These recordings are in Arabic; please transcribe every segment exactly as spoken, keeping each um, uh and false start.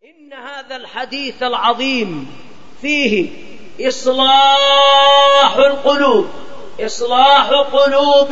إن هذا الحديث العظيم فيه إصلاح القلوب، إصلاح قلوب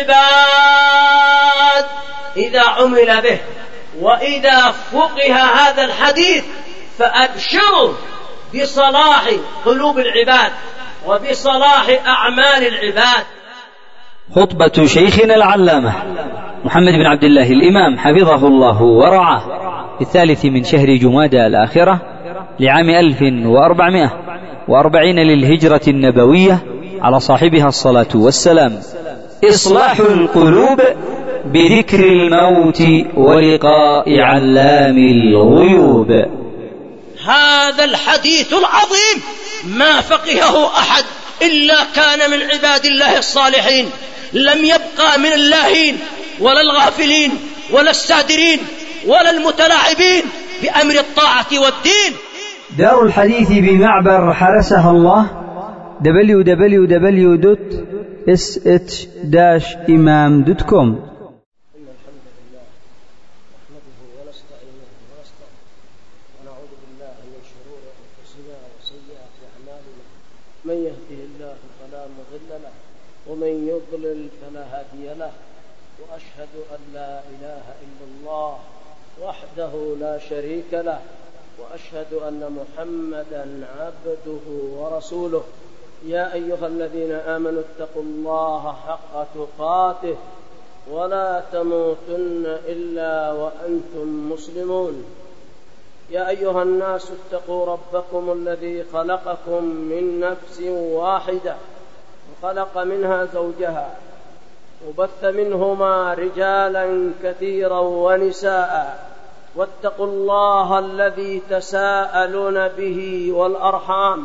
العباد إذا عمل به، وإذا فقه هذا الحديث فأبشروا بصلاح قلوب العباد وبصلاح أعمال العباد. خطبة شيخنا العلامة محمد بن عبد الله الإمام حفظه الله ورعاه في الثالث من شهر جمادى الآخرة لعام ألف وأربعمائة وأربعين للهجرة النبوية على صاحبها الصلاة والسلام. إصلاح القلوب بذكر الموت ولقاء علام الغيوب. هذا الحديث العظيم ما فقهه أحد إلا كان من عباد الله الصالحين، لم يبقى من اللاهين ولا الغافلين ولا السادرين ولا المتلاعبين بأمر الطاعة والدين. دار الحديث بمعبر حرسها الله دبليو دبليو دبليو دوت إس إتش داش إمام دوت كوم. من يهده الله فلا مضل له ومن يضلل فلا هادي له، وأشهد أن لا إله إلا الله وحده لا شريك له، وأشهد أن محمدا عبده ورسوله. يا أيها الذين آمنوا اتقوا الله حق تقاته ولا تموتن إلا وأنتم مسلمون. يا أيها الناس اتقوا ربكم الذي خلقكم من نفس واحدة وخلق منها زوجها وبث منهما رجالا كثيرا ونساء، واتقوا الله الذي تساءلون به والأرحام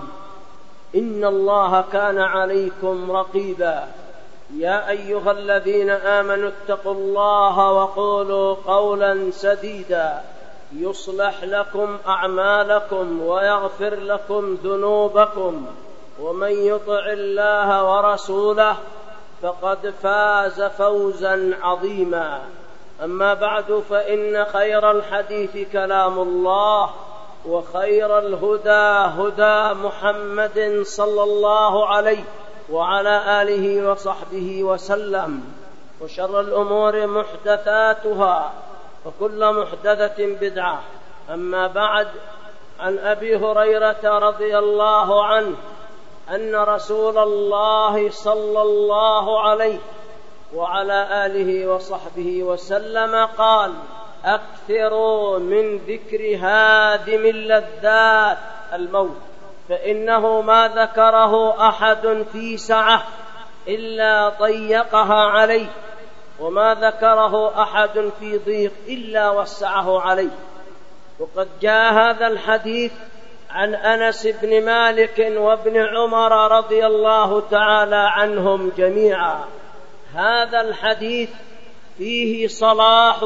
إن الله كان عليكم رقيبا. يا أيها الذين آمنوا اتقوا الله وقولوا قولا سديدا يصلح لكم أعمالكم ويغفر لكم ذنوبكم، ومن يطع الله ورسوله فقد فاز فوزا عظيما. أما بعد، فإن خير الحديث كلام الله، وخير الهدى هدى محمد صلى الله عليه وعلى آله وصحبه وسلم، وشر الأمور محدثاتها وكل محدثة بدعة. أما بعد، عن أبي هريرة رضي الله عنه أن رسول الله صلى الله عليه وعلى آله وصحبه وسلم قال: أكثروا من ذكر هادم اللذات الموت، فإنه ما ذكره أحد في سعة إلا ضيقها عليه، وما ذكره أحد في ضيق إلا وسعه عليه. وقد جاء هذا الحديث عن أنس بن مالك وابن عمر رضي الله تعالى عنهم جميعا. هذا الحديث فيه صلاح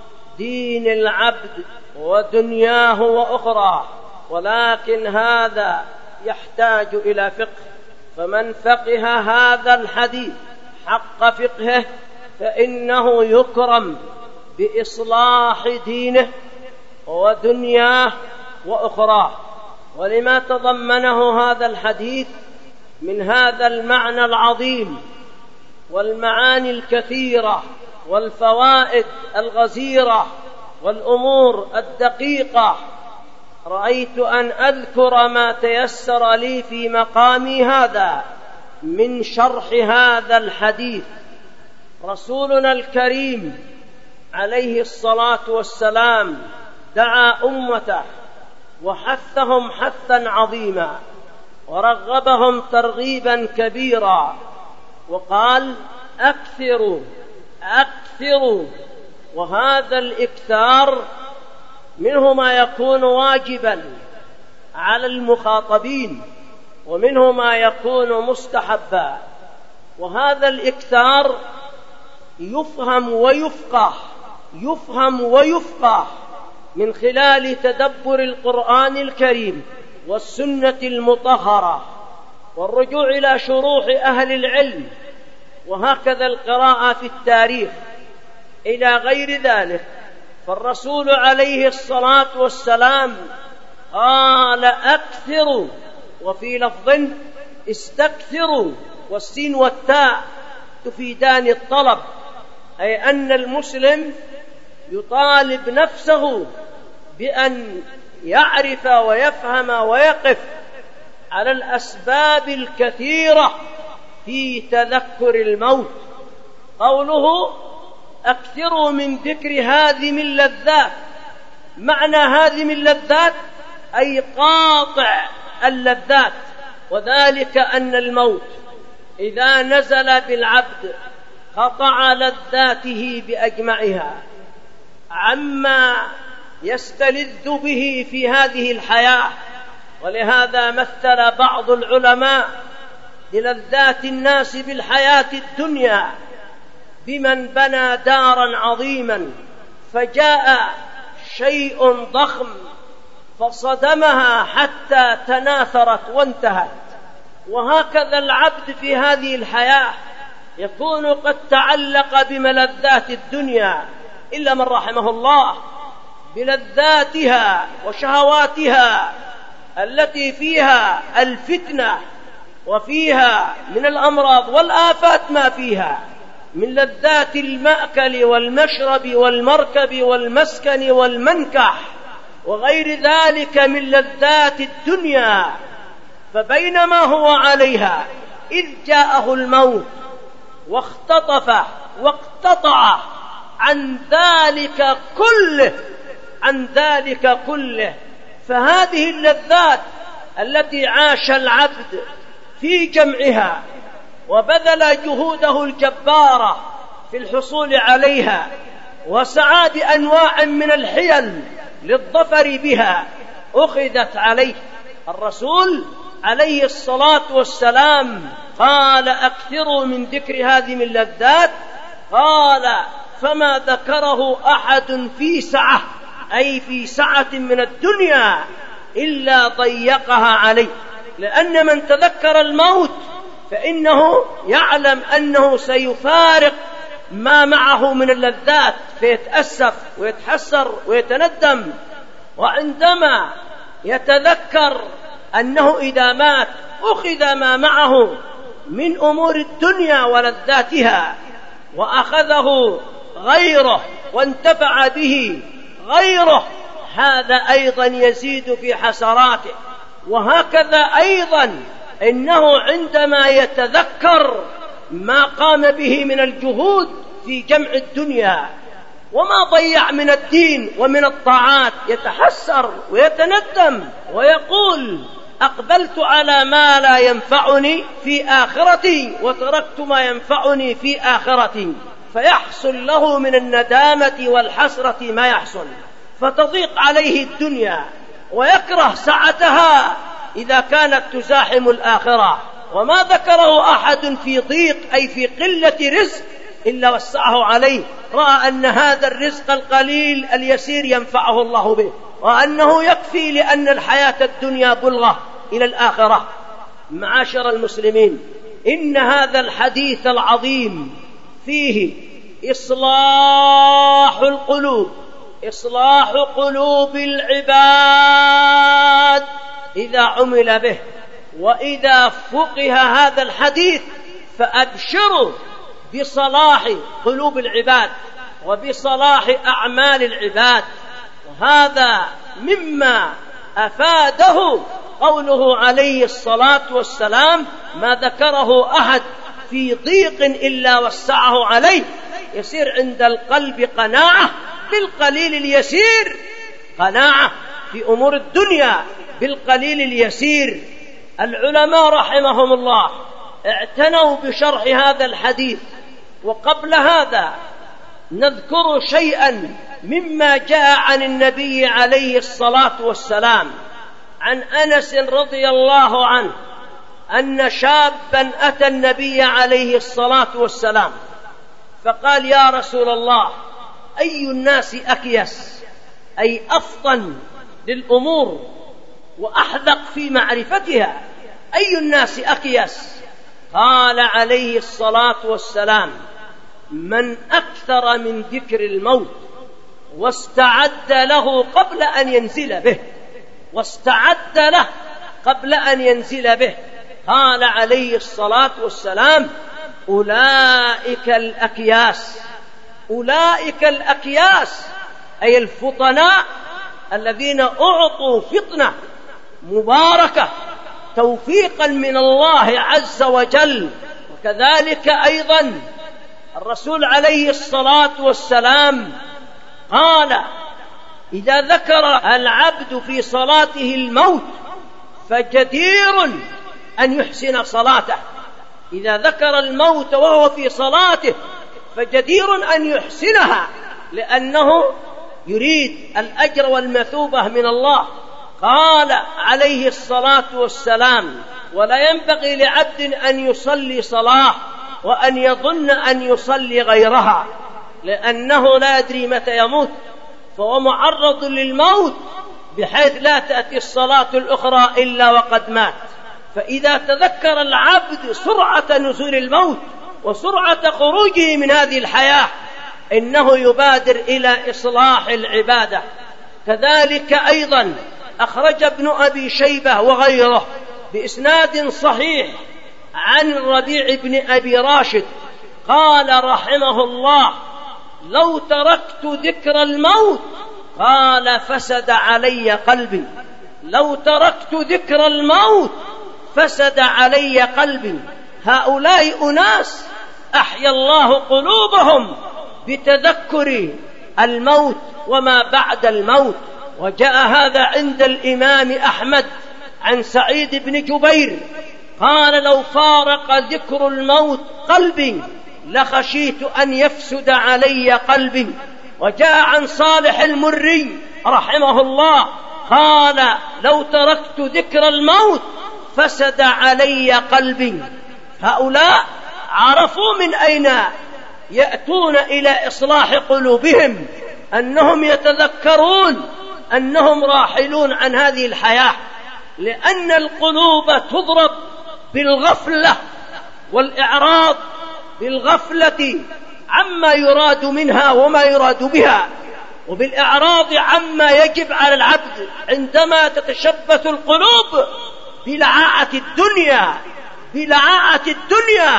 دين العبد ودنياه وأخراه، ولكن هذا يحتاج إلى فقه، فمن فقه هذا الحديث حق فقهه فإنه يكرم بإصلاح دينه ودنياه وأخراه. ولما تضمنه هذا الحديث من هذا المعنى العظيم والمعاني الكثيرة والفوائد الغزيرة والأمور الدقيقة، رأيت أن أذكر ما تيسر لي في مقامي هذا من شرح هذا الحديث. رسولنا الكريم عليه الصلاة والسلام دعا أمته وحثهم حثا عظيما ورغبهم ترغيبا كبيرا، وقال: أكثروا أكثروا. وهذا الإكثار منه ما يكون واجبا على المخاطبين، ومنه ما يكون مستحبا. وهذا الإكثار يفهم ويفقه يفهم ويفقه من خلال تدبر القرآن الكريم والسنة المطهرة والرجوع إلى شروح أهل العلم، وهكذا القراءة في التاريخ إلى غير ذلك. فالرسول عليه الصلاة والسلام قال أكثروا، وفي لفظ استكثروا، والسين والتاء تفيدان الطلب، أي أن المسلم يطالب نفسه بأن يعرف ويفهم ويقف على الأسباب الكثيرة في تذكر الموت. قوله أكثروا من ذكر هادم اللذات، معنى هادم اللذات أي قاطع اللذات، وذلك أن الموت إذا نزل بالعبد قطع لذاته بأجمعها عما يستلذ به في هذه الحياة. ولهذا مثل بعض العلماء للذات الناس بالحياة الدنيا بمن بنى دارا عظيما فجاء شيء ضخم فصدمها حتى تناثرت وانتهت. وهكذا العبد في هذه الحياة يكون قد تعلق بملذات الدنيا إلا من رحمه الله، بلذاتها وشهواتها التي فيها الفتنة وفيها من الأمراض والآفات ما فيها من لذات المأكل والمشرب والمركب والمسكن والمنكح وغير ذلك من لذات الدنيا. فبينما هو عليها إذ جاءه الموت واختطف واقتطع عن ذلك كله عن ذلك كله فهذه اللذات التي عاش العبد في جمعها وبذل جهوده الجبارة في الحصول عليها وسعى بأنواع من الحيل للظفر بها أخذت عليه. الرسول عليه الصلاة والسلام قال أكثروا من ذكر هذه اللذات، قال فما ذكره أحد في سعة أي في سعة من الدنيا إلا ضيقها عليه، لأن من تذكر الموت فإنه يعلم أنه سيفارق ما معه من اللذات فيتأسف ويتحسر ويتندم. وعندما يتذكر أنه إذا مات أخذ ما معه من أمور الدنيا ولذاتها وأخذه غيره وانتفع به غيره، هذا أيضا يزيد في حسراته. وهكذا أيضا إنه عندما يتذكر ما قام به من الجهود في جمع الدنيا وما ضيع من الدين ومن الطاعات يتحسر ويتندم ويقول أقبلت على ما لا ينفعني في آخرتي وتركت ما ينفعني في آخرتي، فيحصل له من الندامة والحسرة ما يحصل، فتضيق عليه الدنيا ويكره سعتها إذا كانت تزاحم الآخرة. وما ذكره أحد في ضيق أي في قلة رزق إلا وسعه عليه، رأى أن هذا الرزق القليل اليسير ينفعه الله به وأنه يكفي لأن الحياة الدنيا بلغة إلى الآخرة. معاشر المسلمين، إن هذا الحديث العظيم فيه إصلاح القلوب، إصلاح قلوب العباد إذا عمل به. وإذا فقه هذا الحديث فأبشروا بصلاح قلوب العباد وبصلاح أعمال العباد. وهذا مما أفاده قوله عليه الصلاة والسلام ما ذكره أحد في ضيق إلا وسعه عليه. يصير عند القلب قناعة بالقليل اليسير، قناعة في أمور الدنيا بالقليل اليسير. العلماء رحمهم الله اعتنوا بشرح هذا الحديث. وقبل هذا نذكر شيئا مما جاء عن النبي عليه الصلاة والسلام عن أنس رضي الله عنه أن شابا أتى النبي عليه الصلاة والسلام فقال يا رسول الله أي الناس أكيس أي أفطن للأمور وأحذق في معرفتها، أي الناس أكيس؟ قال عليه الصلاة والسلام من أكثر من ذكر الموت واستعد له قبل أن ينزل به واستعد له قبل أن ينزل به. قال عليه الصلاة والسلام: أولئك الأكياس أولئك الأكياس أي الفطناء الذين أعطوا فطنة مباركة توفيقا من الله عز وجل. وكذلك أيضا الرسول عليه الصلاة والسلام قال: إذا ذكر العبد في صلاته الموت فجدير أن يحسن صلاته. إذا ذكر الموت وهو في صلاته فجدير أن يحسنها، لأنه يريد الأجر والمثوبة من الله. قال عليه الصلاة والسلام: ولا ينبغي لعبد أن يصلي صلاة وأن يظن أن يصلي غيرها، لأنه لا يدري متى يموت، فهو معرض للموت بحيث لا تأتي الصلاة الأخرى إلا وقد مات. فإذا تذكر العبد سرعة نزول الموت وسرعة خروجه من هذه الحياة إنه يبادر إلى إصلاح العبادة. كذلك أيضا أخرج ابن أبي شيبة وغيره بإسناد صحيح عن الربيع بن أبي راشد قال رحمه الله: لو تركت ذكر الموت قال فسد علي قلبي لو تركت ذكر الموت فسد علي قلبي. هؤلاء أناس أحيا الله قلوبهم بتذكر الموت وما بعد الموت. وجاء هذا عند الإمام أحمد عن سعيد بن جبير قال: لو فارق ذكر الموت قلبي لخشيت أن يفسد علي قلبي. وجاء عن صالح المري رحمه الله قال: لو تركت ذكر الموت فسد علي قلبي. هؤلاء عرفوا من أين يأتون إلى إصلاح قلوبهم، أنهم يتذكرون أنهم راحلون عن هذه الحياة، لأن القلوب تضرب بالغفلة والإعراض، بالغفلة عما يراد منها وما يراد بها، وبالإعراض عما يجب على العبد. عندما تتشبث القلوب بلعاعة الدنيا بلعاعة الدنيا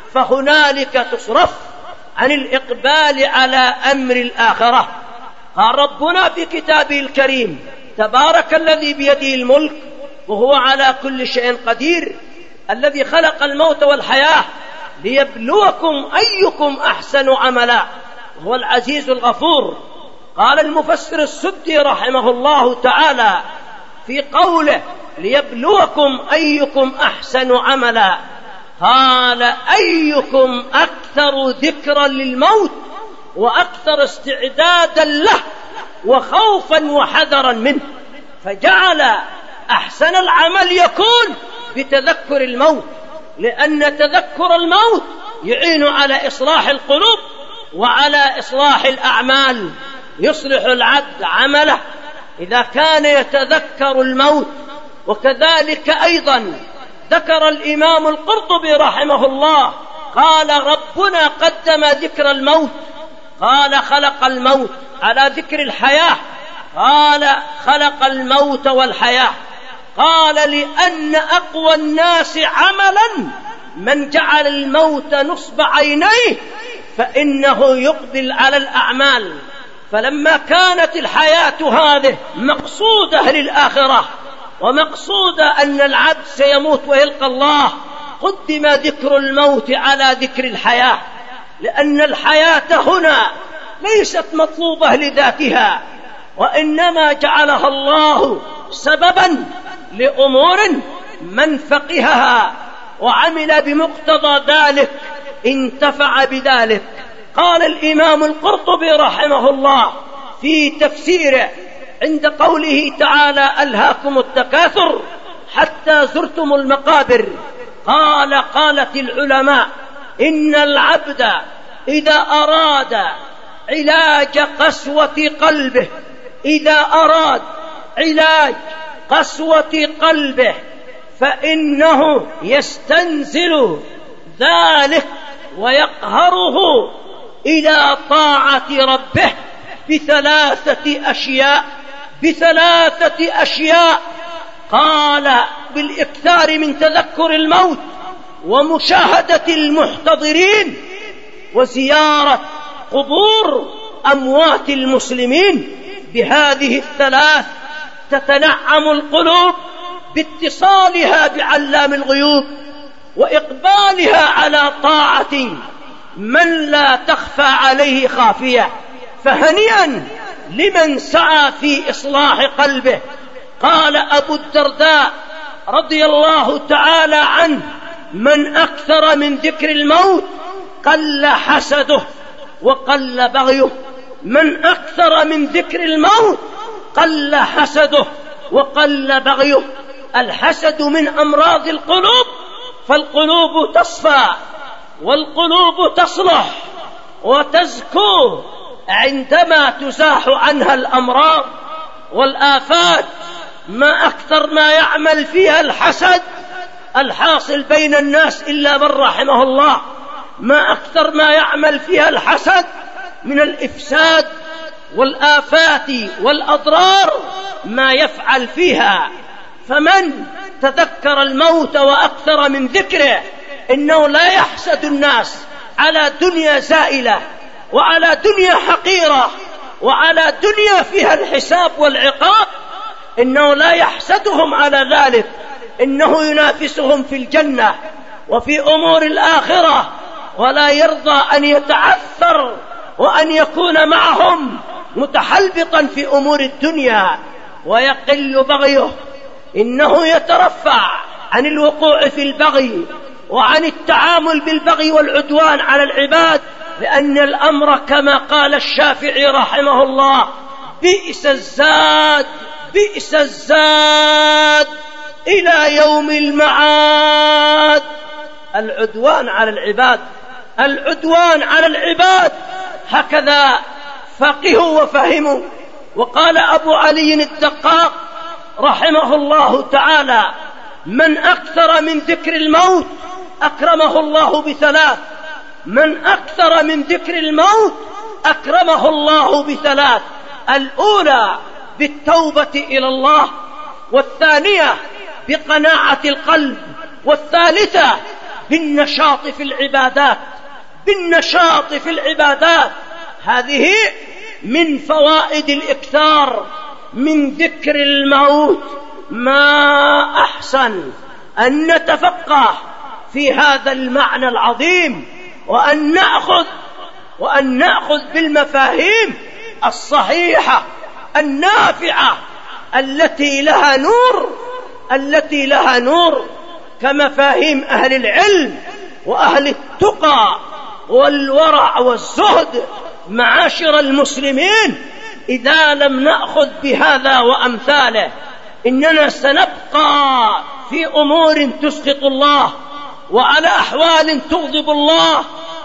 فهنالك تصرف عن الإقبال على أمر الآخرة. قال ربنا في كتابه الكريم: تبارك الذي بيده الملك وهو على كل شيء قدير، الذي خلق الموت والحياة ليبلوكم أيكم أحسن عملا وهو العزيز الغفور. قال المفسر السدي رحمه الله تعالى في قوله: ليبلوكم أيكم أحسن عملا، قال: أيكم أكثر ذكرا للموت وأكثر استعدادا له وخوفا وحذرا منه. فجعل أحسن العمل يكون بتذكر الموت، لأن تذكر الموت يعين على إصلاح القلوب وعلى إصلاح الأعمال. يصلح العبد عمله إذا كان يتذكر الموت. وكذلك أيضا ذكر الإمام القرطبي رحمه الله قال: ربنا قدم ذكر الموت، قال: خلق الموت على ذكر الحياة، قال: خلق الموت والحياة، قال: لأن أقوى الناس عملا من جعل الموت نصب عينيه فإنه يقبل على الأعمال. فلما كانت الحياة هذه مقصودة للآخرة ومقصودة أن العبد سيموت ويلقى الله، قدم ذكر الموت على ذكر الحياة، لأن الحياة هنا ليست مطلوبة لذاتها، وإنما جعلها الله سببا لأمور من فقهها وعمل بمقتضى ذلك انتفع بذلك. قال الإمام القرطبي رحمه الله في تفسيره عند قوله تعالى: ألهاكم التكاثر حتى زرتم المقابر، قال: قالت العلماء إن العبد إذا أراد علاج قسوة قلبه إذا أراد علاج قسوة قلبه فإنه يستنزل ذلك ويقهره إلى طاعة ربه بثلاثة أشياء بثلاثة أشياء قال: بالإكثار من تذكر الموت ومشاهدة المحتضرين وزيارة قبور أموات المسلمين. بهذه الثلاث تتنعم القلوب باتصالها بعلام الغيوب وإقبالها على طاعة من لا تخفى عليه خافية. فهنيئا لمن سعى في إصلاح قلبه. قال أبو الدرداء رضي الله تعالى عنه: من أكثر من ذكر الموت قل حسده وقل بغيه. من أكثر من ذكر الموت قل حسده وقل بغيه. الحسد من أمراض القلوب، فالقلوب تصفى والقلوب تصلح وتزكو عندما تزاح عنها الأمراض والآفات. ما أكثر ما يعمل فيها الحسد الحاصل بين الناس إلا من رحمه الله. ما أكثر ما يعمل فيها الحسد من الإفساد والآفات والأضرار ما يفعل فيها. فمن تذكر الموت وأكثر من ذكره إنه لا يحسد الناس على دنيا زائلة وعلى دنيا حقيرة وعلى دنيا فيها الحساب والعقاب. إنه لا يحسدهم على ذلك، إنه ينافسهم في الجنة وفي أمور الآخرة، ولا يرضى أن يتعثر وأن يكون معهم متحلبطا في أمور الدنيا ويقل بغيه. إنه يترفع عن الوقوع في البغي وعن التعامل بالبغي والعدوان على العباد، لأن الأمر كما قال الشافعي رحمه الله: بئس الزاد بئس الزاد إلى يوم المعاد. العدوان على العباد العدوان على العباد هكذا فقهوا وفهموا. وقال أبو علي الدقاق رحمه الله تعالى: من أكثر من ذكر الموت أكرمه الله بثلاث. من أكثر من ذكر الموت أكرمه الله بثلاث: الأولى بالتوبة إلى الله، والثانية بقناعة القلب، والثالثة بالنشاط في العبادات بالنشاط في العبادات. هذه من فوائد الإكثار من ذكر الموت. ما أحسن أن نتفقه في هذا المعنى العظيم، وأن نأخذ وأن نأخذ بالمفاهيم الصحيحة النافعة التي لها نور التي لها نور كمفاهيم أهل العلم وأهل التقى والورع والزهد. معاشر المسلمين، إذا لم نأخذ بهذا وأمثاله إننا سنبقى في أمور تسخط الله وعلى أحوال تغضب الله،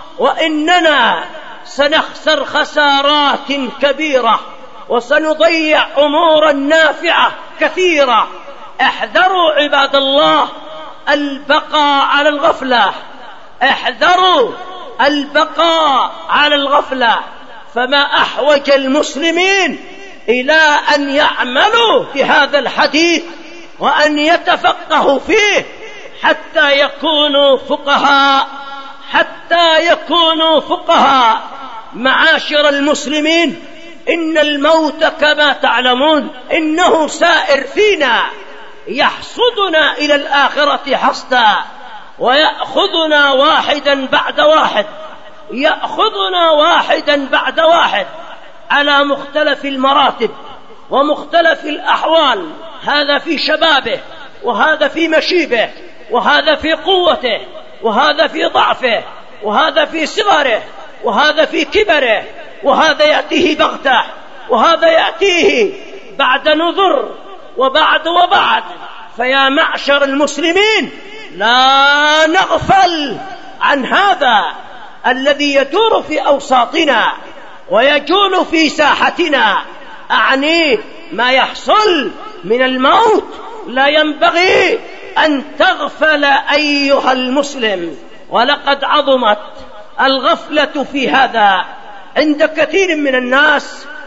وإننا سنخسر خسارات كبيرة وسنضيع أمورا نافعة كثيرة. احذروا عباد الله البقاء على الغفلة احذروا البقاء على الغفلة فما أحوج المسلمين إلى أن يعملوا بهذا الحديث وأن يتفقهوا فيه حتى يكونوا فقهاء حتى يكونوا فقهاء. معاشر المسلمين، إن الموت كما تعلمون إنه سائر فينا، يحصدنا إلى الآخرة حصدا، ويأخذنا واحدا بعد واحد يأخذنا واحدا بعد واحد على مختلف المراتب ومختلف الأحوال. هذا في شبابه، وهذا في مشيبه، وهذا في قوته، وهذا في ضعفه، وهذا في صغره، وهذا في كبره، وهذا يأتيه بغتة، وهذا يأتيه بعد نذر وبعد وبعد. فيا معشر المسلمين، لا نغفل عن هذا الذي يدور في أوساطنا ويجول في ساحتنا، أعني ما يحصل من الموت. لا ينبغي أن تغفل أيها المسلم، ولقد عظمت الغفلة في هذا عند كثير من الناس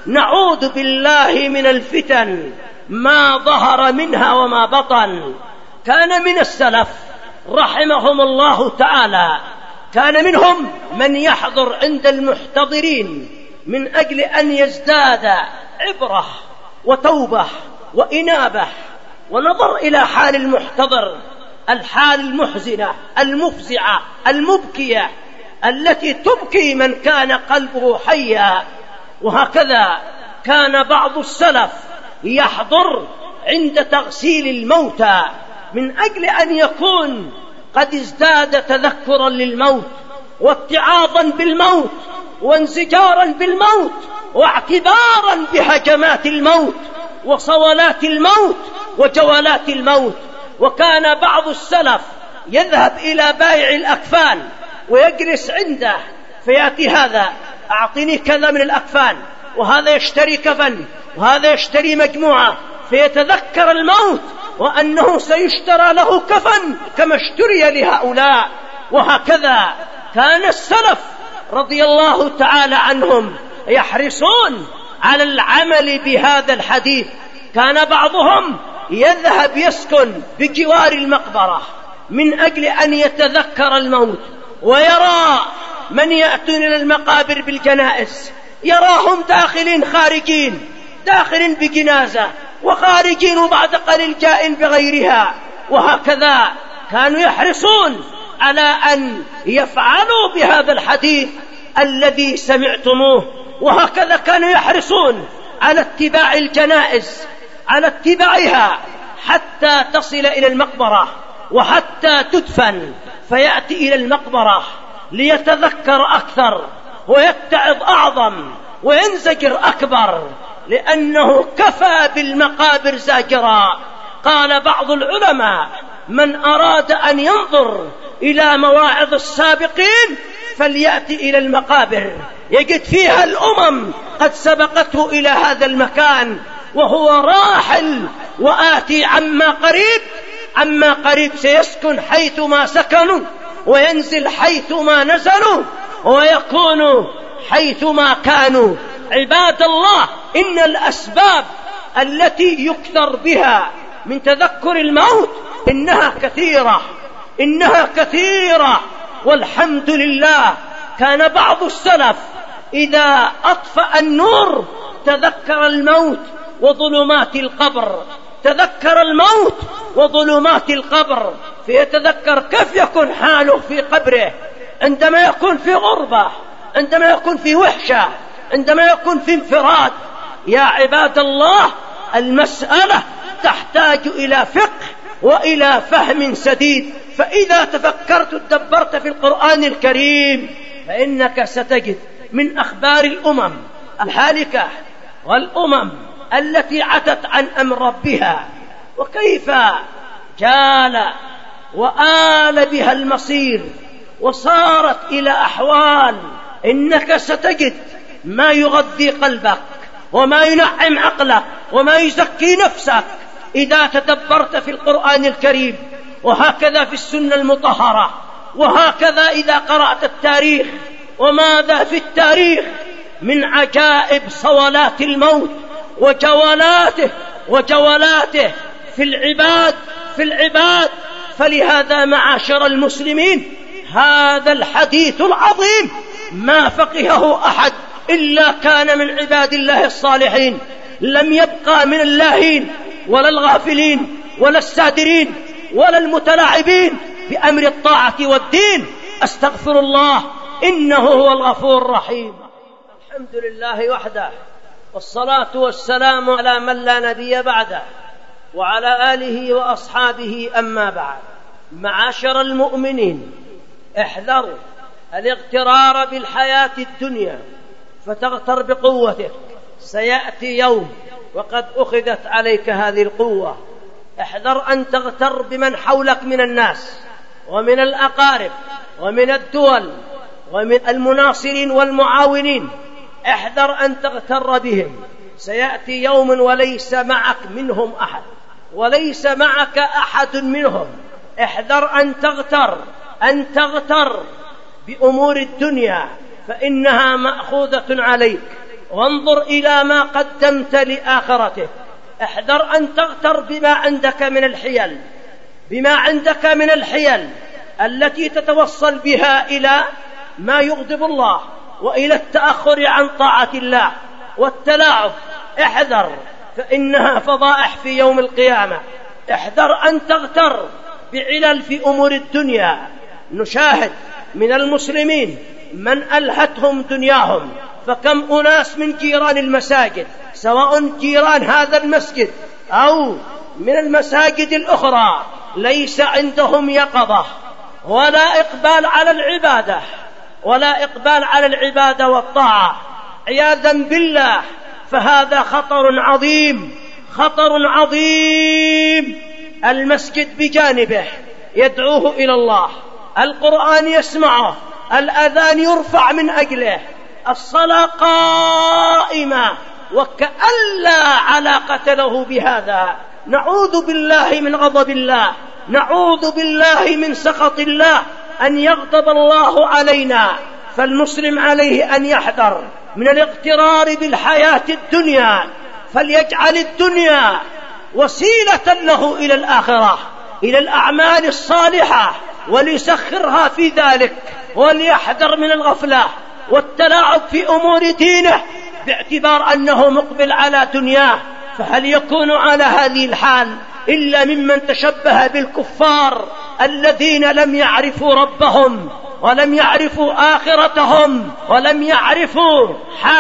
نعوذ بالله من الفتن ما ظهر منها وما بطن. كان من السلف رحمهم الله تعالى، كان منهم من يحضر عند المحتضرين من أجل أن يزداد عبرة وتوبة وإنابة ونظر إلى حال المحتضر، الحال المحزنة المفزعة المبكية التي تبكي من كان قلبه حيا. وهكذا كان بعض السلف يحضر عند تغسيل الموتى من أجل أن يكون قد ازداد تذكرا للموت واتعاظا بالموت وانزجارا بالموت واعتبارا بهجمات الموت وصولات الموت وجولات الموت. وكان بعض السلف يذهب إلى بائع الأكفان ويجلس عنده فيأتي هذا أعطني كذا من الأكفان، وهذا يشتري كفن، وهذا يشتري مجموعة، فيتذكر الموت وأنه سيشترى له كفن كما اشتري لهؤلاء. وهكذا كان السلف رضي الله تعالى عنهم يحرصون على العمل بهذا الحديث. كان بعضهم يذهب يسكن بجوار المقبرة من أجل أن يتذكر الموت، ويرى من يأتون إلى المقابر بالجنائز يراهم داخلين خارجين، داخل بجنازة وخارجين وبعد قليل جاء بغيرها. وهكذا كانوا يحرصون على أن يفعلوا بهذا الحديث الذي سمعتموه. وهكذا كانوا يحرصون على اتباع الجنائز، على اتباعها حتى تصل إلى المقبرة وحتى تدفن، فيأتي إلى المقبرة ليتذكر أكثر ويتعظ أعظم وينزجر أكبر، لأنه كفى بالمقابر زاجرا. قال بعض العلماء: من أراد أن ينظر إلى مواعظ السابقين فليأتي إلى المقابر يجد فيها الأمم قد سبقته إلى هذا المكان، وهو راحل وآتي عما قريب. عما قريب سيسكن حيثما سكنوا وينزل حيثما نزلوا ويكون حيثما كانوا. عباد الله، إن الأسباب التي يكثر بها من تذكر الموت إنها كثيرة، إنها كثيرة والحمد لله. كان بعض السلف إذا أطفأ النور تذكر الموت وظلمات القبر، تذكر الموت وظلمات القبر، فيتذكر كيف يكون حاله في قبره عندما يكون في غربة، عندما يكون في وحشة، عندما يكون في انفراد. يا عباد الله، المسألة تحتاج إلى فقه وإلى فهم سديد. فإذا تفكرت وتدبرت في القرآن الكريم فإنك ستجد من أخبار الأمم الهالكة والأمم التي عتت عن أمر ربها وكيف جال وآل بها المصير وصارت إلى أحوال إنك ستجد ما يغذي قلبك وما ينعم عقلك وما يزكي نفسك إذا تدبرت في القرآن الكريم، وهكذا في السنة المطهرة، وهكذا إذا قرأت التاريخ. وماذا في التاريخ من عجائب صولات الموت وجولاته وجولاته في العباد في العباد فلهذا معاشر المسلمين، هذا الحديث العظيم ما فقهه أحد إلا كان من عباد الله الصالحين. لم يبقى من اللاهين ولا الغافلين ولا السادرين ولا المتلاعبين بأمر الطاعة والدين. أستغفر الله، إنه هو الغفور الرحيم. الحمد لله وحده، والصلاة والسلام على من لا نبي بعده، وعلى آله وأصحابه. أما بعد، معاشر المؤمنين، احذروا الاغترار بالحياة الدنيا فتغتر بقوتك. سيأتي يوم وقد أخذت عليك هذه القوة. احذر أن تغتر بمن حولك من الناس ومن الأقارب ومن الدول ومن المناصرين والمعاونين. احذر أن تغتر بهم. سيأتي يوم وليس معك منهم أحد، وليس معك أحد منهم. احذر أن تغتر أن تغتر بأمور الدنيا فإنها مأخوذة عليك وانظر إلى ما قدمت لآخرتك. احذر أن تغتر بما عندك من الحيل بما عندك من الحيل التي تتوصل بها إلى ما يغضب الله وإلى التأخر عن طاعة الله والتلاعب. احذر، فإنها فضائح في يوم القيامة. احذر أن تغتر بعلل في أمور الدنيا. نشاهد من المسلمين من ألهتهم دنياهم، فكم أناس من جيران المساجد، سواء جيران هذا المسجد أو من المساجد الأخرى، ليس عندهم يقظة ولا إقبال على العبادة ولا إقبال على العبادة والطاعة، عياذا بالله. فهذا خطر عظيم خطر عظيم. المسجد بجانبه يدعوه إلى الله، القرآن يسمعه، الأذان يرفع من أجله، الصلاة قائمة، وكأن لا علاقة له بهذا. نعوذ بالله من غضب الله، نعوذ بالله من سخط الله، أن يغضب الله علينا. فالمسلم عليه أن يحذر من الاغترار بالحياة الدنيا، فليجعل الدنيا وسيلة له إلى الآخرة، إلى الأعمال الصالحة، وليسخرها في ذلك. وليحذر من الغفلة والتلاعب في أمور دينه باعتبار أنه مقبل على دنياه. فهل يكون على هذه الحال إلا ممن تشبه بالكفار الذين لم يعرفوا ربهم ولم يعرفوا آخرتهم ولم يعرفوا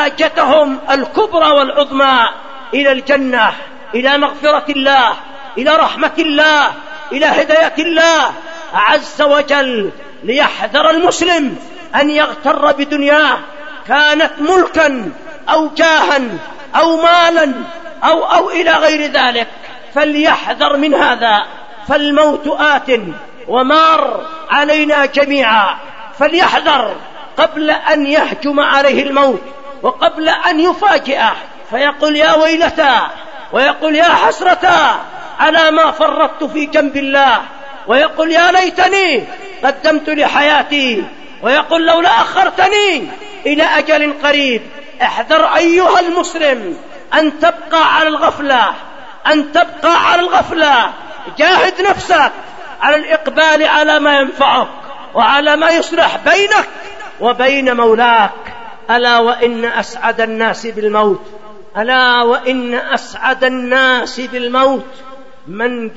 حاجتهم الكبرى والعظمى إلى الجنة، إلى مغفرة الله، إلى رحمة الله، إلى هداية الله عز وجل. ليحذر المسلم أن يغتر بدنياه، كانت ملكا أو جاها أو مالا أو, أو إلى غير ذلك، فليحذر من هذا. فالموت آت ومار علينا جميعا، فليحذر قبل أن يهجم عليه الموت وقبل أن يفاجئه فيقول يا ويلتى، ويقول يا حسرتى على ما فرطت في جنب الله، ويقول يا ليتني قدمت لحياتي، ويقول لولا أخرتني إلى أجل قريب. احذر أيها المسلم أن تبقى على الغفلة، أن تبقى على الغفلة. جاهد نفسك على الإقبال على ما ينفعك وعلى ما يصلح بينك وبين مولاك. ألا وإن أسعد الناس بالموت ألا وإن أسعد الناس بالموت من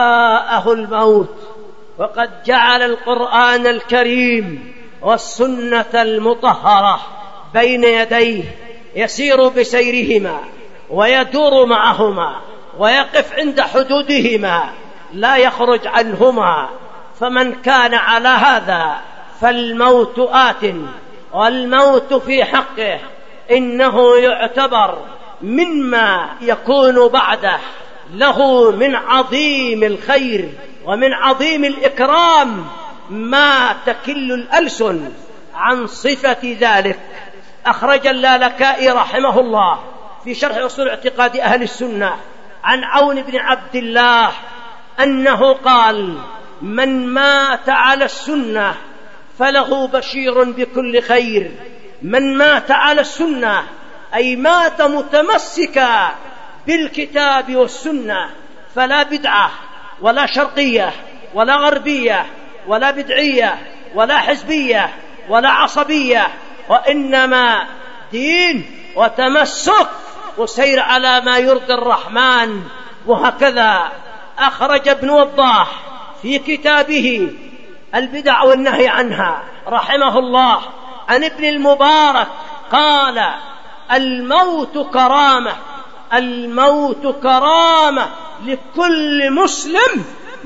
جاءه الموت. وقد جعل القرآن الكريم والسنة المطهرة بين يديه، يسير بسيرهما ويدور معهما ويقف عند حدودهما، لا يخرج عنهما. فمن كان على هذا فالموت آت، والموت في حقه إنه يعتبر مما يكون بعده له من عظيم الخير ومن عظيم الإكرام ما تكل الألسن عن صفة ذلك. أخرج اللالكائي رحمه الله في شرح أصول اعتقاد أهل السنة عن عون بن عبد الله أنه قال: من مات على السنة فله بشير بكل خير. من مات على السنة أي مات متمسكا بالكتاب والسنة، فلا بدعة ولا شرقية ولا غربية ولا بدعية ولا حزبية ولا عصبية، وإنما دين وتمسك وسير على ما يرضي الرحمن. وهكذا أخرج ابن وضاح في كتابه البدع والنهي عنها رحمه الله عن ابن المبارك قال: الموت كرامة، الموت كرامة لكل مسلم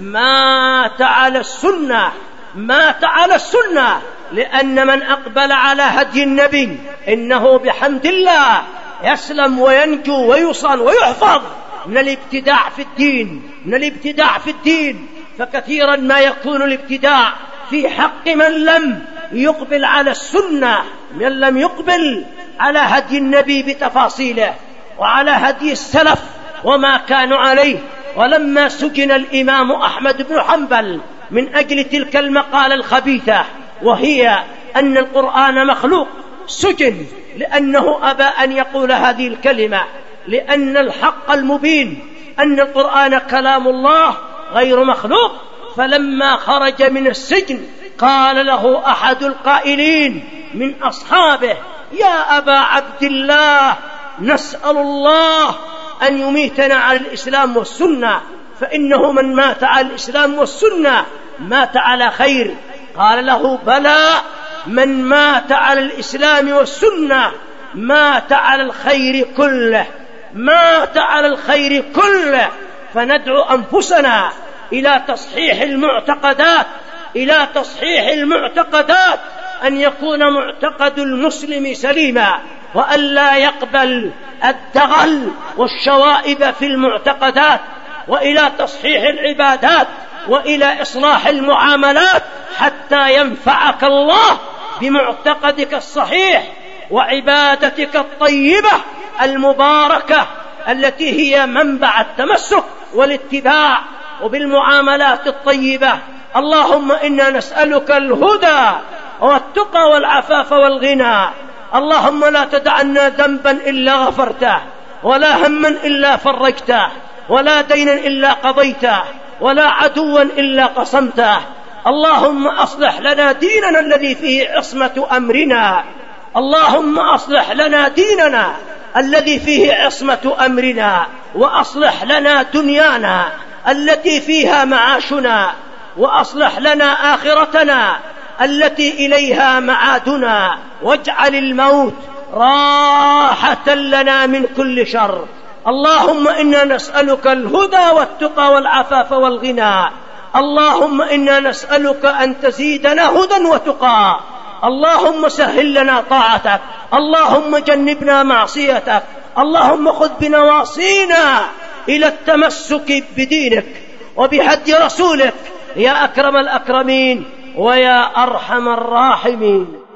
مات على السنة، مات على السنة، لأن من أقبل على هدي النبي إنه بحمد الله يسلم وينجو ويصان ويحفظ من الابتداع في الدين، من الابتداع في الدين. فكثيرا ما يكون الابتداع في حق من لم يقبل على السنة، من لم يقبل على هدي النبي بتفاصيله وعلى هدي السلف وما كانوا عليه. ولما سجن الإمام أحمد بن حنبل من أجل تلك المقالة الخبيثة، وهي أن القرآن مخلوق، سجن لأنه أبى أن يقول هذه الكلمة، لأن الحق المبين أن القرآن كلام الله غير مخلوق. فلما خرج من السجن قال له أحد القائلين من أصحابه: يا أبا عبد الله، نسأل الله أن يميتنا على الإسلام والسنة، فإنه من مات على الإسلام والسنة مات على خير. قال له: بلى، من مات على الإسلام والسنة مات على الخير كله، مات على الخير كله. فندعو أنفسنا إلى تصحيح المعتقدات، إلى تصحيح المعتقدات، أن يكون معتقد المسلم سليما، وأن لا يقبل الدغل والشوائب في المعتقدات، وإلى تصحيح العبادات، وإلى إصلاح المعاملات، حتى ينفعك الله بمعتقدك الصحيح وعبادتك الطيبة المباركة التي هي منبع التمسك والاتباع، وبالمعاملات الطيبة. اللهم إنا نسألك الهدى والتقى والعفاف والغنى. اللهم لا تدعنا ذنبا إلا غفرته، ولا هما إلا فرجته، ولا دينا إلا قضيته، ولا عدوا إلا قصمته. اللهم أصلح لنا ديننا الذي فيه عصمة أمرنا، اللهم أصلح لنا ديننا الذي فيه عصمة أمرنا، وأصلح لنا دنيانا التي فيها معاشنا، وأصلح لنا آخرتنا التي إليها معادنا، واجعل الموت راحة لنا من كل شر. اللهم إنا نسألك الهدى والتقى والعفاف والغنى. اللهم إنا نسألك أن تزيدنا هدى وتقى. اللهم سهل لنا طاعتك، اللهم جنبنا معصيتك، اللهم خذ بنواصينا إلى التمسك بدينك وبهدي رسولك يا أكرم الأكرمين ويا أرحم الراحمين.